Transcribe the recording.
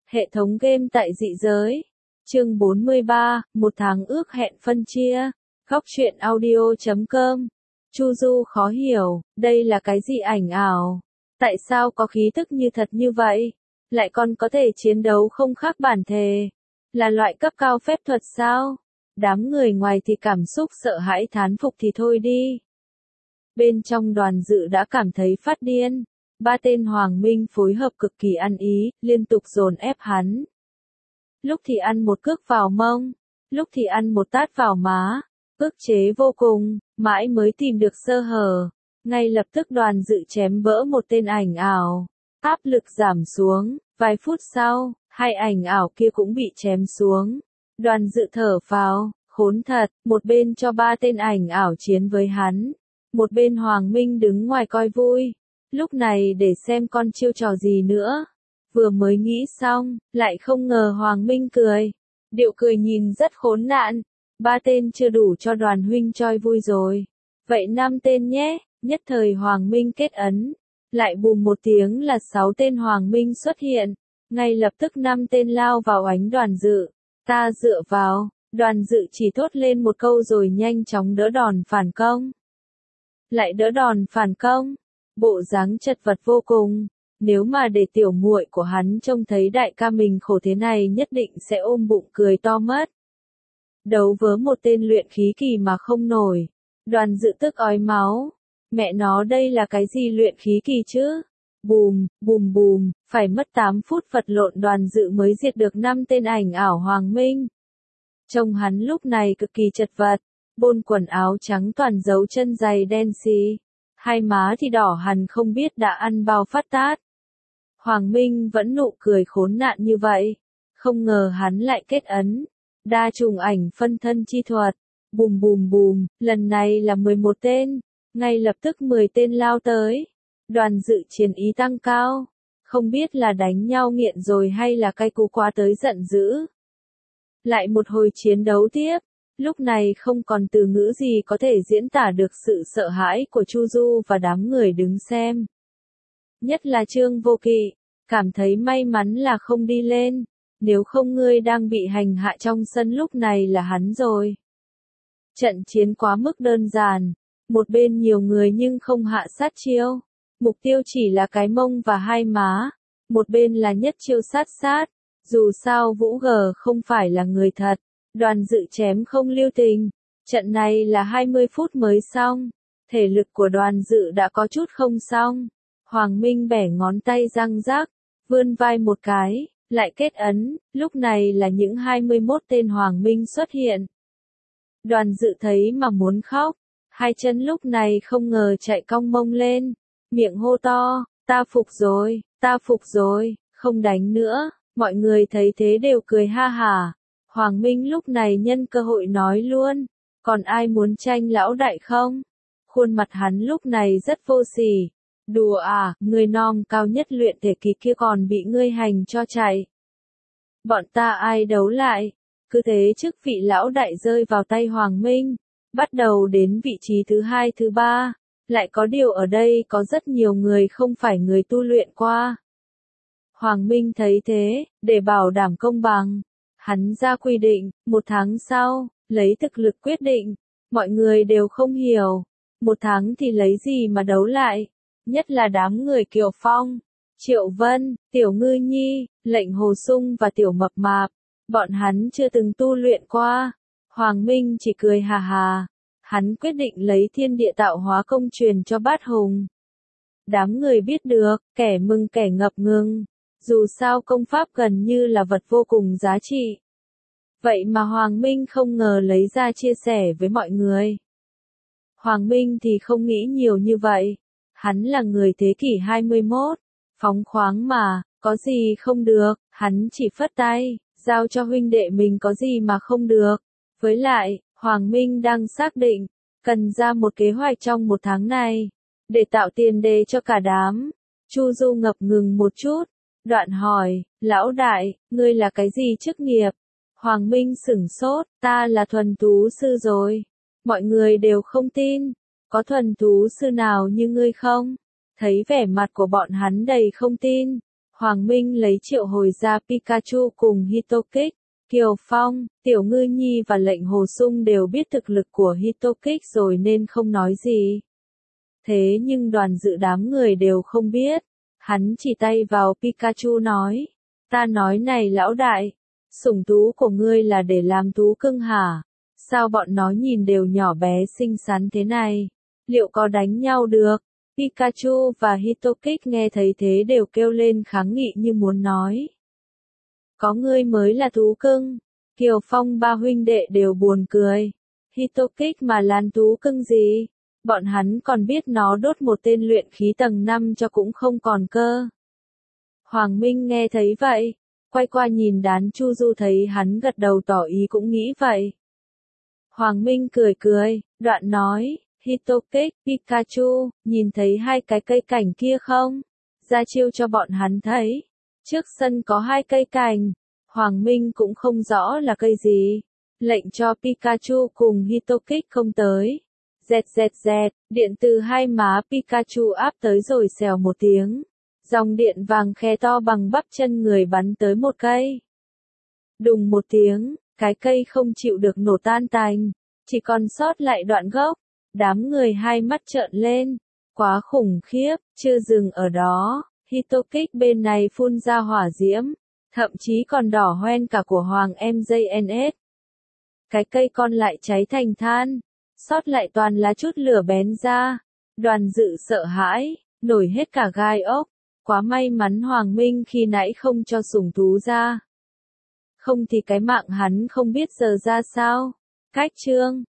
Hệ thống game tại dị giới. Chương 43, một tháng ước hẹn phân chia. Góc truyện audio.com. Chu Du khó hiểu, đây là cái gì ảnh ảo? Tại sao có khí tức như thật như vậy? Lại còn có thể chiến đấu không khác bản thể. Là loại cấp cao phép thuật sao? Đám người ngoài thì cảm xúc sợ hãi thán phục thì thôi đi. Bên trong đoàn dự đã cảm thấy phát điên. Ba tên Hoàng Minh phối hợp cực kỳ ăn ý, liên tục dồn ép hắn. Lúc thì ăn một cước vào mông, lúc thì ăn một tát vào má, ức chế vô cùng, mãi mới tìm được sơ hở. Ngay lập tức đoàn dự chém vỡ một tên ảnh ảo. Áp lực giảm xuống, vài phút sau, hai ảnh ảo kia cũng bị chém xuống. Đoàn dự thở phào, khốn thật, một bên cho ba tên ảnh ảo chiến với hắn. Một bên Hoàng Minh đứng ngoài coi vui. Lúc này để xem con chiêu trò gì nữa. Vừa mới nghĩ xong, lại không ngờ Hoàng Minh cười. Điệu cười nhìn rất khốn nạn. Ba tên chưa đủ cho đoàn huynh choi vui rồi. Vậy 5 tên nhé, nhất thời Hoàng Minh kết ấn. Lại bùm một tiếng là 6 tên Hoàng Minh xuất hiện. Ngay lập tức 5 tên lao vào ánh đoàn dự. Ta dựa vào, đoàn dự chỉ thốt lên một câu rồi nhanh chóng đỡ đòn phản công. Lại đỡ đòn phản công. Bộ dáng chật vật vô cùng, nếu mà để tiểu muội của hắn trông thấy đại ca mình khổ thế này nhất định sẽ ôm bụng cười to mất. Đấu với một tên luyện khí kỳ mà không nổi, đoàn dự tức ói máu. Mẹ nó đây là cái gì luyện khí kỳ chứ? Bùm, bùm bùm, phải mất 8 phút vật lộn đoàn dự mới diệt được 5 tên ảnh ảo Hoàng Minh. Trông hắn lúc này cực kỳ chật vật, bôn quần áo trắng toàn dấu chân giày đen xì. Hai má thì đỏ hằn không biết đã ăn bao phát tát. Hoàng Minh vẫn nụ cười khốn nạn như vậy. Không ngờ hắn lại kết ấn. Đa trùng ảnh phân thân chi thuật. Bùm bùm bùm, lần này là 11 tên. Ngay lập tức 10 tên lao tới. Đoàn dự chiến ý tăng cao. Không biết là đánh nhau nghiện rồi hay là cay cú quá tới giận dữ. Lại một hồi chiến đấu tiếp. Lúc này không còn từ ngữ gì có thể diễn tả được sự sợ hãi của Chu Du và đám người đứng xem. Nhất là Trương Vô Kỵ, cảm thấy may mắn là không đi lên, nếu không ngươi đang bị hành hạ trong sân lúc này là hắn rồi. Trận chiến quá mức đơn giản, một bên nhiều người nhưng không hạ sát chiêu, mục tiêu chỉ là cái mông và hai má, một bên là nhất chiêu sát sát, dù sao Vũ G không phải là người thật. Đoàn dự chém không lưu tình. Trận này là 20 phút mới xong. Thể lực của đoàn dự đã có chút không xong. Hoàng Minh bẻ ngón tay răng rác, vươn vai một cái, lại kết ấn. Lúc này là những 21 tên Hoàng Minh xuất hiện. Đoàn dự thấy mà muốn khóc. Hai chân lúc này không ngờ chạy cong mông lên. Miệng hô to, ta phục rồi, không đánh nữa. Mọi người thấy thế đều cười ha hả. Hoàng Minh lúc này nhân cơ hội nói luôn, còn ai muốn tranh lão đại không? Khuôn mặt hắn lúc này rất vô sỉ. Đùa à, người non cao nhất luyện thể kỳ kia còn bị ngươi hành cho chạy. Bọn ta ai đấu lại? Cứ thế chức vị lão đại rơi vào tay Hoàng Minh, bắt đầu đến vị trí thứ 2 thứ 3. Lại có điều ở đây có rất nhiều người không phải người tu luyện qua. Hoàng Minh thấy thế, để bảo đảm công bằng. Hắn ra quy định, 1 tháng sau, lấy thực lực quyết định. Mọi người đều không hiểu. 1 tháng thì lấy gì mà đấu lại. Nhất là đám người Kiều Phong, Triệu Vân, Tiểu Ngư Nhi, Lệnh Hồ Sung và Tiểu Mập Mạp. Bọn hắn chưa từng tu luyện qua. Hoàng Minh chỉ cười hà hà. Hắn quyết định lấy thiên địa tạo hóa công truyền cho Bát Hùng. Đám người biết được, kẻ mừng kẻ ngập ngừng. Dù sao công pháp gần như là vật vô cùng giá trị. Vậy mà Hoàng Minh không ngờ lấy ra chia sẻ với mọi người. Hoàng Minh thì không nghĩ nhiều như vậy. Hắn là người thế kỷ 21. Phóng khoáng mà, có gì không được, hắn chỉ phất tay, giao cho huynh đệ mình có gì mà không được. Với lại, Hoàng Minh đang xác định, cần ra một kế hoạch trong 1 tháng này, để tạo tiền đề cho cả đám. Chu Du ngập ngừng một chút. Đoạn hỏi, lão đại, ngươi là cái gì chức nghiệp? Hoàng Minh sửng sốt, ta là thuần thú sư rồi. Mọi người đều không tin, có thuần thú sư nào như ngươi không? Thấy vẻ mặt của bọn hắn đầy không tin. Hoàng Minh lấy triệu hồi ra Pikachu cùng Hitokix. Kiều Phong, Tiểu Ngư Nhi và lệnh Hồ Sung đều biết thực lực của Hitokix rồi nên không nói gì. Thế nhưng đoàn dự đám người đều không biết. Hắn chỉ tay vào Pikachu nói. Ta nói này lão đại, sủng thú của ngươi là để làm thú cưng hả? Sao bọn nó nhìn đều nhỏ bé xinh xắn thế này? Liệu có đánh nhau được? Pikachu và Hitokix nghe thấy thế đều kêu lên kháng nghị như muốn nói. Có ngươi mới là thú cưng. Kiều Phong ba huynh đệ đều buồn cười. Hitokix mà lan thú cưng gì? Bọn hắn còn biết nó đốt một tên luyện khí tầng 5 cho cũng không còn cơ. Hoàng Minh nghe thấy vậy, quay qua nhìn Đán Chu Du thấy hắn gật đầu tỏ ý cũng nghĩ vậy. Hoàng Minh cười cười, đoạn nói, Hitokix, Pikachu, nhìn thấy hai cái cây cảnh kia không? Ra chiêu cho bọn hắn thấy. Trước sân có hai cây cảnh, Hoàng Minh cũng không rõ là cây gì. Lệnh cho Pikachu cùng Hitokix không tới. Dẹt dẹt dẹt, điện từ hai má Pikachu áp tới rồi xèo một tiếng. Dòng điện vàng khe to bằng bắp chân người bắn tới một cây. Đùng một tiếng, cái cây không chịu được nổ tan tành, chỉ còn sót lại đoạn gốc. Đám người hai mắt trợn lên, quá khủng khiếp, chưa dừng ở đó, Hitokix bên này phun ra hỏa diễm, thậm chí còn đỏ hoen cả của Hoàng MJNS. Cái cây con lại cháy thành than, sót lại toàn là chút lửa bén ra. Đoàn dự sợ hãi, nổi hết cả gai ốc. Quá may mắn Hoàng Minh khi nãy không cho sủng thú ra. Không thì cái mạng hắn không biết giờ ra sao. Cách chương